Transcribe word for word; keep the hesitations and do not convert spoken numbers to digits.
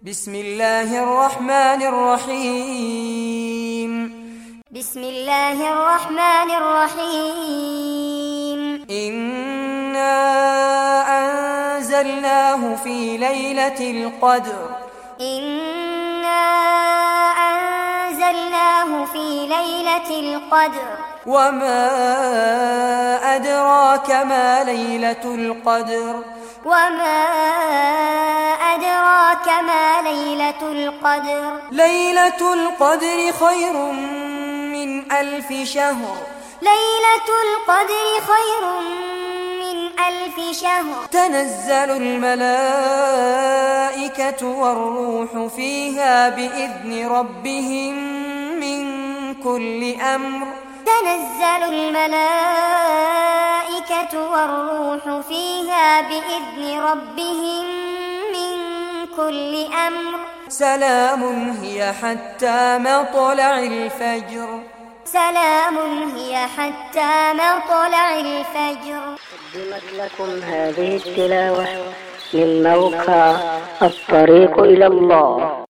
بسم الله الرحمن الرحيم بسم الله الرحمن الرحيم إنا أنزلناه في ليلة القدر إنا أنزلناه في ليلة القدر وما أدراك ما ليلة القدر وما أدراك ما ليلة القدر ليلة القدر خير من ألف شهر ليلة القدر خير من ألف شهر تنزل الملائكة والروح فيها بإذن ربهم من كل أمر تنزل الملائكة والروح فيها بإذن ربهم من كل أمر سلام هي حتى مطلع الفجر سلام هي حتى مطلع الفجر. قدمت لكم هذه التلاوة من موقع الطريق إلى الله.